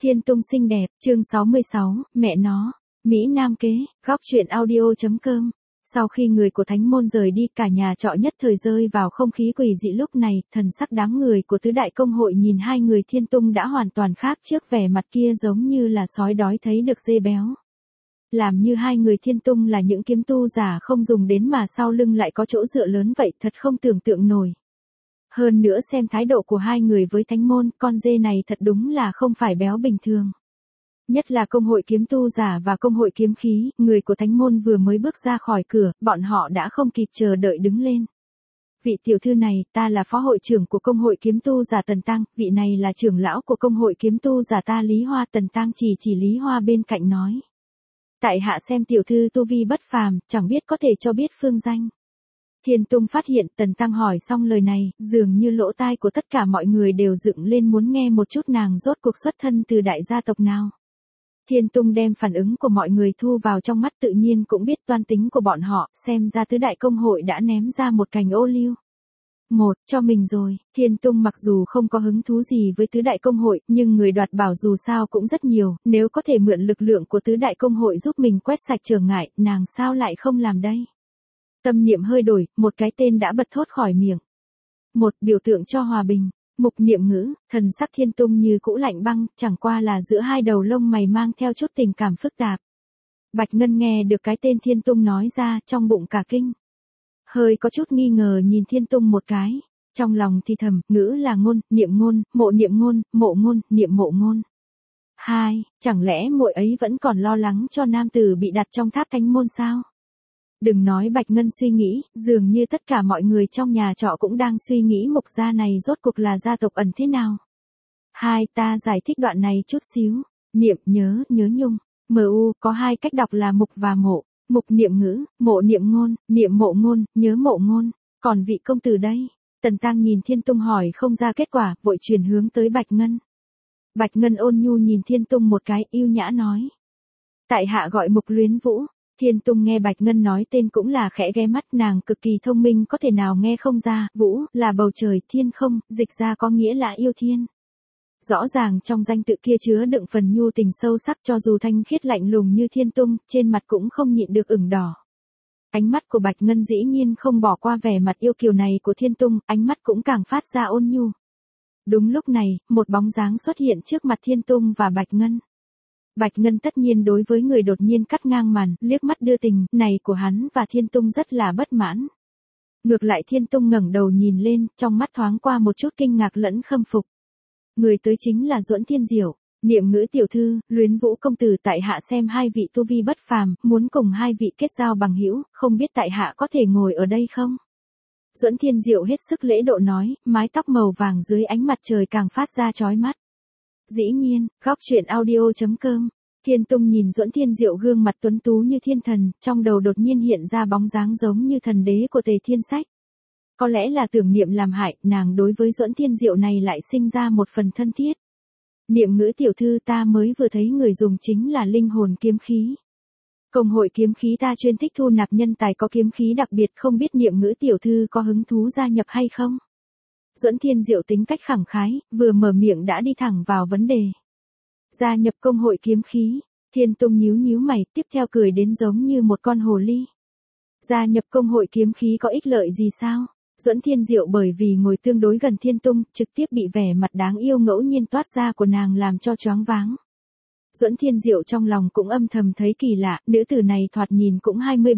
Thiên Tung xinh đẹp, chương 66, mẹ nó, Mỹ Nam kế, góc truyện audio.com. Sau khi người của thánh môn rời đi, cả nhà trọ nhất thời rơi vào không khí quỷ dị. Lúc này, thần sắc đám người của tứ đại công hội nhìn hai người Thiên Tung đã hoàn toàn khác trước, vẻ mặt kia giống như là sói đói thấy được dê béo. Làm như hai người Thiên Tung là những kiếm tu giả không dùng đến mà sau lưng lại có chỗ dựa lớn vậy, thật không tưởng tượng nổi. Hơn nữa xem thái độ của hai người với thánh môn, con dê này thật đúng là không phải béo bình thường. Nhất là công hội kiếm tu giả và công hội kiếm khí, người của thánh môn vừa mới bước ra khỏi cửa, bọn họ đã không kịp chờ đợi đứng lên. Vị tiểu thư này, ta là phó hội trưởng của công hội kiếm tu giả Tần Tăng, vị này là trưởng lão của công hội kiếm tu giả ta Lý Hoa. Tần Tăng chỉ Lý Hoa bên cạnh nói. Tại hạ xem tiểu thư tu vi bất phàm, chẳng biết có thể cho biết phương danh. Thiên Tung phát hiện Tần Tăng hỏi xong lời này, dường như lỗ tai của tất cả mọi người đều dựng lên muốn nghe một chút nàng rốt cuộc xuất thân từ đại gia tộc nào. Thiên Tung đem phản ứng của mọi người thu vào trong mắt, tự nhiên cũng biết toan tính của bọn họ, xem ra tứ đại công hội đã ném ra một cành ô liu. Cho mình rồi. Thiên Tung mặc dù không có hứng thú gì với tứ đại công hội, nhưng người đoạt bảo dù sao cũng rất nhiều, nếu có thể mượn lực lượng của tứ đại công hội giúp mình quét sạch trở ngại, nàng sao lại không làm đây? Tâm niệm hơi đổi, một cái tên đã bật thốt khỏi miệng. Biểu tượng cho hòa bình. Mục Niệm Ngữ. Thần sắc Thiên Tung như cũ lạnh băng, chẳng qua là giữa hai đầu lông mày mang theo chút tình cảm phức tạp. Bạch Ngân nghe được cái tên Thiên Tung nói ra, trong bụng cả kinh. Hơi có chút nghi ngờ nhìn Thiên Tung một cái. Trong lòng thì thầm, ngữ là ngôn, niệm ngôn, mộ niệm ngôn, mộ ngôn, niệm mộ ngôn. Chẳng lẽ muội ấy vẫn còn lo lắng cho nam tử bị đặt trong tháp thánh môn sao? Đừng nói Bạch Ngân suy nghĩ, dường như tất cả mọi người trong nhà trọ cũng đang suy nghĩ mục gia này rốt cuộc là gia tộc ẩn thế nào. Ta giải thích đoạn này chút xíu. Niệm nhớ nhung. MU có hai cách đọc là mục và mộ. Mục niệm ngữ, mộ niệm ngôn, niệm mộ ngôn, nhớ mộ ngôn. Còn vị công tử đây? Tần Tăng nhìn Thiên Tung hỏi không ra kết quả, vội chuyển hướng tới Bạch Ngân. Bạch Ngân ôn nhu nhìn Thiên Tung một cái, yêu nhã nói. Tại hạ gọi Mục Luyến Vũ. Thiên Tung nghe Bạch Ngân nói tên cũng là khẽ ghé mắt, nàng cực kỳ thông minh có thể nào nghe không ra, Vũ là bầu trời, thiên không, dịch ra có nghĩa là yêu thiên. Rõ ràng trong danh tự kia chứa đựng phần nhu tình sâu sắc, cho dù thanh khiết lạnh lùng như Thiên Tung, trên mặt cũng không nhịn được ửng đỏ. Ánh mắt của Bạch Ngân dĩ nhiên không bỏ qua vẻ mặt yêu kiều này của Thiên Tung, ánh mắt cũng càng phát ra ôn nhu. Đúng lúc này, một bóng dáng xuất hiện trước mặt Thiên Tung và Bạch Ngân. Bạch Ngân tất nhiên đối với người đột nhiên cắt ngang màn, liếc mắt đưa tình, này của hắn và Thiên Tung rất là bất mãn. Ngược lại Thiên Tung ngẩng đầu nhìn lên, trong mắt thoáng qua một chút kinh ngạc lẫn khâm phục. Người tới chính là Duẫn Thiên Diệu. Niệm Ngữ tiểu thư, Luyến Vũ công tử, tại hạ xem hai vị tu vi bất phàm, muốn cùng hai vị kết giao bằng hữu, không biết tại hạ có thể ngồi ở đây không? Duẫn Thiên Diệu hết sức lễ độ nói, mái tóc màu vàng dưới ánh mặt trời càng phát ra chói mắt. Dĩ nhiên, góc truyện audio.com. Thiên Tung nhìn Duẫn Thiên Diệu gương mặt tuấn tú như thiên thần, trong đầu đột nhiên hiện ra bóng dáng giống như thần đế của Tề Thiên Sách. Có lẽ là tưởng niệm làm hại, nàng đối với Duẫn Thiên Diệu này lại sinh ra một phần thân thiết. Niệm Ngữ tiểu thư, ta mới vừa thấy người dùng chính là linh hồn kiếm khí. Công hội kiếm khí ta chuyên thích thu nạp nhân tài có kiếm khí đặc biệt, không biết Niệm Ngữ tiểu thư có hứng thú gia nhập hay không? Duẫn Thiên Diệu tính cách khẳng khái, vừa mở miệng đã đi thẳng vào vấn đề. Gia nhập công hội kiếm khí. Thiên Tung nhíu mày, tiếp theo cười đến giống như một con hồ ly. Gia nhập công hội kiếm khí có ích lợi gì sao? Duẫn Thiên Diệu bởi vì ngồi tương đối gần Thiên Tung, trực tiếp bị vẻ mặt đáng yêu ngẫu nhiên toát ra của nàng làm cho choáng váng. Duẫn Thiên Diệu trong lòng cũng âm thầm thấy kỳ lạ, nữ tử này thoạt nhìn cũng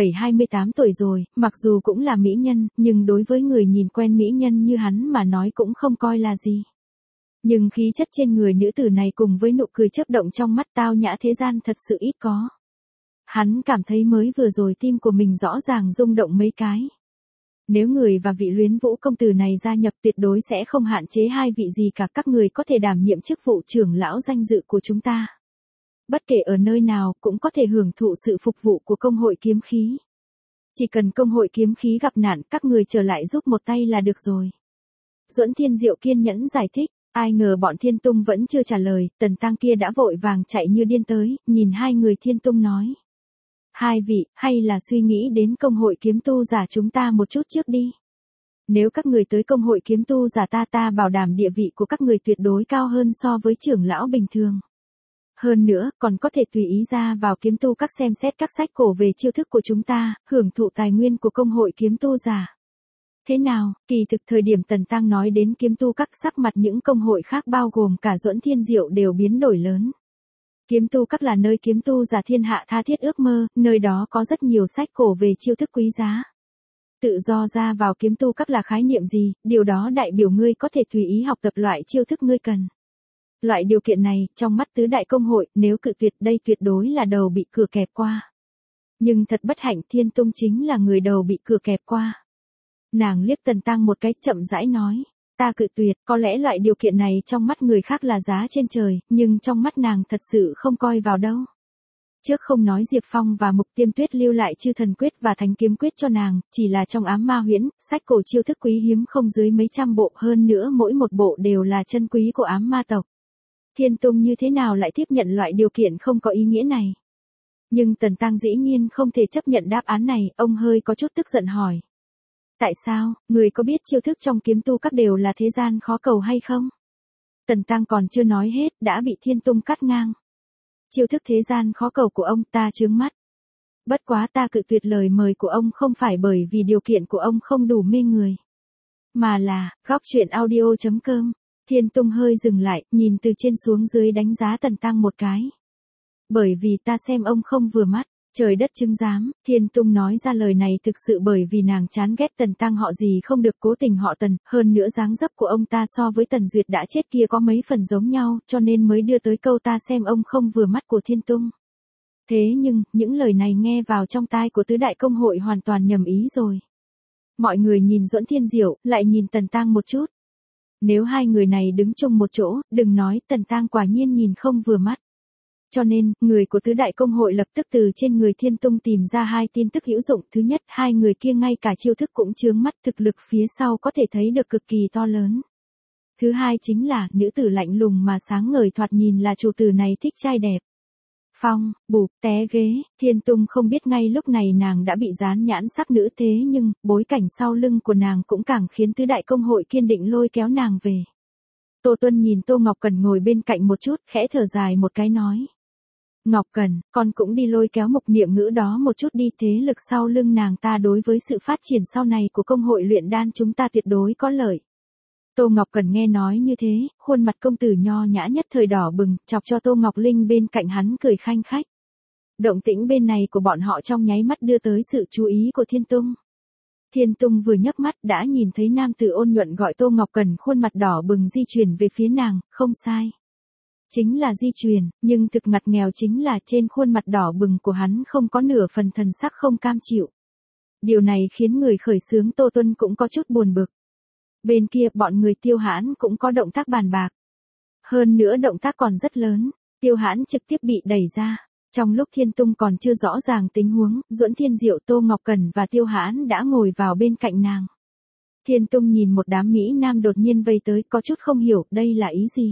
27-28 tuổi rồi, mặc dù cũng là mỹ nhân, nhưng đối với người nhìn quen mỹ nhân như hắn mà nói cũng không coi là gì. Nhưng khí chất trên người nữ tử này cùng với nụ cười chớp động trong mắt tao nhã thế gian thật sự ít có. Hắn cảm thấy mới vừa rồi tim của mình rõ ràng rung động mấy cái. Nếu người và vị Luyến Vũ công tử này gia nhập tuyệt đối sẽ không hạn chế hai vị gì cả, các người có thể đảm nhiệm chức vụ trưởng lão danh dự của chúng ta. Bất kể ở nơi nào cũng có thể hưởng thụ sự phục vụ của công hội kiếm khí. Chỉ cần công hội kiếm khí gặp nạn, các người trở lại giúp một tay là được rồi. Duẫn Thiên Diệu kiên nhẫn giải thích, ai ngờ bọn Thiên Tung vẫn chưa trả lời, Tần Tăng kia đã vội vàng chạy như điên tới, nhìn hai người Thiên Tung nói. Hai vị, hay là suy nghĩ đến công hội kiếm tu giả chúng ta một chút trước đi. Nếu các người tới công hội kiếm tu giả ta bảo đảm địa vị của các người tuyệt đối cao hơn so với trưởng lão bình thường. Hơn nữa, còn có thể tùy ý ra vào kiếm tu các xem xét các sách cổ về chiêu thức của chúng ta, hưởng thụ tài nguyên của công hội kiếm tu giả. Thế nào, kỳ thực thời điểm Tần Tăng nói đến kiếm tu các, sắc mặt những công hội khác bao gồm cả Duẫn Thiên Diệu đều biến đổi lớn. Kiếm tu các là nơi kiếm tu giả thiên hạ tha thiết ước mơ, nơi đó có rất nhiều sách cổ về chiêu thức quý giá. Tự do ra vào kiếm tu các là khái niệm gì, điều đó đại biểu ngươi có thể tùy ý học tập loại chiêu thức ngươi cần. Loại điều kiện này, trong mắt tứ đại công hội, nếu cự tuyệt đây tuyệt đối là đầu bị cửa kẹp qua. Nhưng thật bất hạnh Thiên Tung chính là người đầu bị cửa kẹp qua. Nàng liếc Tần Tăng một cái chậm rãi nói, ta cự tuyệt, có lẽ loại điều kiện này trong mắt người khác là giá trên trời, nhưng trong mắt nàng thật sự không coi vào đâu. Trước không nói Diệp Phong và Mục Tiêm Tuyết lưu lại chư thần quyết và thánh kiếm quyết cho nàng, chỉ là trong ám ma huyễn, sách cổ chiêu thức quý hiếm không dưới mấy trăm bộ, hơn nữa mỗi một bộ đều là chân quý của ám ma tộc. Thiên Tung như thế nào lại tiếp nhận loại điều kiện không có ý nghĩa này? Nhưng Tần Tăng dĩ nhiên không thể chấp nhận đáp án này, ông hơi có chút tức giận hỏi. Tại sao, người có biết chiêu thức trong kiếm tu các đều là thế gian khó cầu hay không? Tần Tăng còn chưa nói hết, đã bị Thiên Tung cắt ngang. Chiêu thức thế gian khó cầu của ông ta chướng mắt. Bất quá ta cự tuyệt lời mời của ông không phải bởi vì điều kiện của ông không đủ mê người. Mà là, góc truyện audio.com. Thiên Tung hơi dừng lại, nhìn từ trên xuống dưới đánh giá Tần Tăng một cái. Bởi vì ta xem ông không vừa mắt. Trời đất chứng giám, Thiên Tung nói ra lời này thực sự bởi vì nàng chán ghét Tần Tăng họ gì không được cố tình họ Tần, hơn nữa dáng dấp của ông ta so với Tần Duyệt đã chết kia có mấy phần giống nhau, cho nên mới đưa tới câu ta xem ông không vừa mắt của Thiên Tung. Thế nhưng, những lời này nghe vào trong tai của tứ đại công hội hoàn toàn nhầm ý rồi. Mọi người nhìn Duẫn Thiên Diệu, lại nhìn Tần Tăng một chút. Nếu hai người này đứng chung một chỗ, đừng nói Tần Tăng quả nhiên nhìn không vừa mắt. Cho nên, người của tứ đại công hội lập tức từ trên người Thiên Tung tìm ra hai tin tức hữu dụng. Thứ nhất, hai người kia ngay cả chiêu thức cũng chướng mắt, thực lực phía sau có thể thấy được cực kỳ to lớn. Thứ hai chính là, nữ tử lạnh lùng mà sáng ngời thoạt nhìn là chủ tử này thích trai đẹp. Phong, bụp, té ghế, Thiên Tung không biết ngay lúc này nàng đã bị dán nhãn sắc nữ thế nhưng, bối cảnh sau lưng của nàng cũng càng khiến tứ đại công hội kiên định lôi kéo nàng về. Tô Tuân nhìn Tô Ngọc Cần ngồi bên cạnh một chút, khẽ thở dài một cái nói. Ngọc Cần, con cũng đi lôi kéo Mục Niệm Ngữ đó một chút đi, thế lực sau lưng nàng ta đối với sự phát triển sau này của công hội luyện đan chúng ta tuyệt đối có lợi. Tô Ngọc Cần nghe nói như thế, khuôn mặt công tử nho nhã nhất thời đỏ bừng, chọc cho Tô Ngọc Linh bên cạnh hắn cười khanh khách. Động tĩnh bên này của bọn họ trong nháy mắt đưa tới sự chú ý của Thiên Tung. Thiên Tung vừa nhấc mắt đã nhìn thấy nam tử ôn nhuận gọi Tô Ngọc Cần, khuôn mặt đỏ bừng di chuyển về phía nàng, không sai. Chính là di chuyển, nhưng thực ngặt nghèo chính là trên khuôn mặt đỏ bừng của hắn không có nửa phần thần sắc không cam chịu. Điều này khiến người khởi xướng Tô Tuân cũng có chút buồn bực. Bên kia bọn người Tiêu Hãn cũng có động tác bàn bạc. Hơn nữa động tác còn rất lớn, Tiêu Hãn trực tiếp bị đẩy ra. Trong lúc Thiên Tung còn chưa rõ ràng tình huống, Duẫn Thiên Diệu, Tô Ngọc Cần và Tiêu Hãn đã ngồi vào bên cạnh nàng. Thiên Tung nhìn một đám Mỹ Nam đột nhiên vây tới có chút không hiểu đây là ý gì.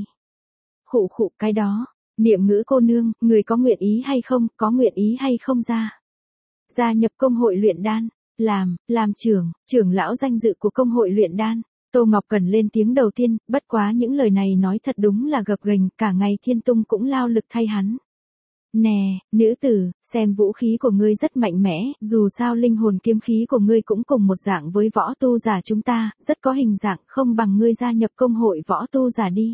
Khụ khụ cái đó, Niệm Ngữ cô nương, người có nguyện ý hay không, có nguyện ý hay không ra. Gia nhập công hội luyện đan, làm trưởng lão danh dự của công hội luyện đan. Tô Ngọc Cần lên tiếng đầu tiên, bất quá những lời này nói thật đúng là gập ghềnh, cả ngày Thiên Tung cũng lao lực thay hắn. Nè, nữ tử, xem vũ khí của ngươi rất mạnh mẽ, dù sao linh hồn kiếm khí của ngươi cũng cùng một dạng với võ tu giả chúng ta, rất có hình dạng, không bằng ngươi gia nhập công hội võ tu giả đi.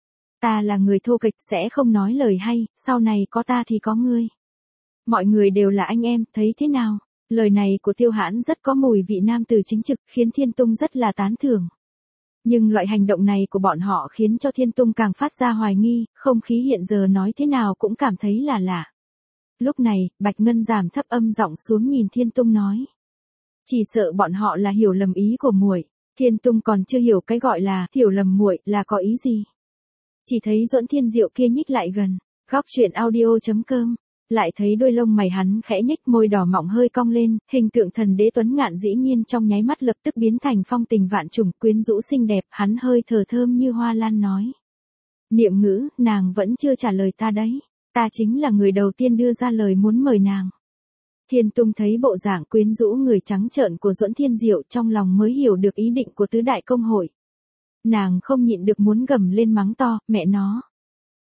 Ta là người thô kịch sẽ không nói lời hay, sau này có ta thì có ngươi. Mọi người đều là anh em, thấy thế nào? Lời này của Tiêu Hãn rất có mùi vị nam tử chính trực, khiến Thiên Tung rất là tán thưởng. Nhưng loại hành động này của bọn họ khiến cho Thiên Tung càng phát ra hoài nghi, không khí hiện giờ nói thế nào cũng cảm thấy là lạ. Lúc này, Bạch Ngân giảm thấp âm giọng xuống nhìn Thiên Tung nói. Chỉ sợ bọn họ là hiểu lầm ý của muội. Thiên Tung còn chưa hiểu cái gọi là hiểu lầm muội là có ý gì. Chỉ thấy Duẫn Thiên Diệu kia nhích lại gần, góc truyện audio.com, lại thấy đôi lông mày hắn khẽ nhếch, môi đỏ mọng hơi cong lên, hình tượng thần đế tuấn ngạn dĩ nhiên trong nháy mắt lập tức biến thành phong tình vạn trùng, quyến rũ xinh đẹp, hắn hơi thở thơm như hoa lan nói. Niệm Ngữ, nàng vẫn chưa trả lời ta đấy, ta chính là người đầu tiên đưa ra lời muốn mời nàng. Thiên Tung thấy bộ dạng quyến rũ người trắng trợn của Duẫn Thiên Diệu trong lòng mới hiểu được ý định của tứ đại công hội. Nàng không nhịn được muốn gầm lên mắng to, mẹ nó.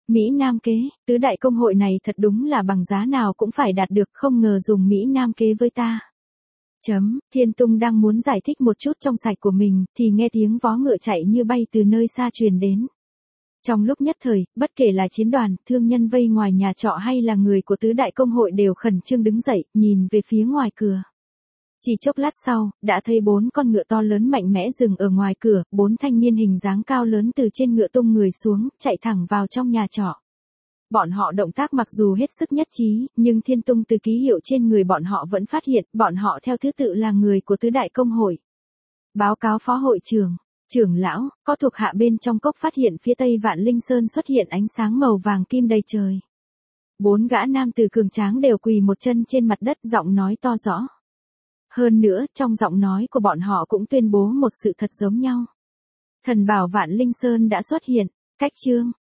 Mỹ Nam kế, tứ đại công hội này thật đúng là bằng giá nào cũng phải đạt được, không ngờ dùng Mỹ Nam kế với ta. Thiên Tung đang muốn giải thích một chút trong sạch của mình, thì nghe tiếng vó ngựa chạy như bay từ nơi xa truyền đến. Trong lúc nhất thời, bất kể là chiến đoàn, thương nhân vây ngoài nhà trọ hay là người của tứ đại công hội đều khẩn trương đứng dậy, nhìn về phía ngoài cửa. Chỉ chốc lát sau, đã thấy 4 con ngựa to lớn mạnh mẽ dừng ở ngoài cửa, 4 thanh niên hình dáng cao lớn từ trên ngựa tung người xuống, chạy thẳng vào trong nhà trọ. Bọn họ động tác mặc dù hết sức nhất trí, nhưng Thiên Tung từ ký hiệu trên người bọn họ vẫn phát hiện, bọn họ theo thứ tự là người của tứ đại công hội. Báo cáo phó hội trưởng, trưởng lão, có thuộc hạ bên trong cốc phát hiện phía tây Vạn Linh Sơn xuất hiện ánh sáng màu vàng kim đầy trời. 4 gã nam tử cường tráng đều quỳ một chân trên mặt đất, giọng nói to rõ. Hơn nữa, trong giọng nói của bọn họ cũng tuyên bố một sự thật giống nhau. Thần bảo Vạn Linh Sơn đã xuất hiện, cách chương.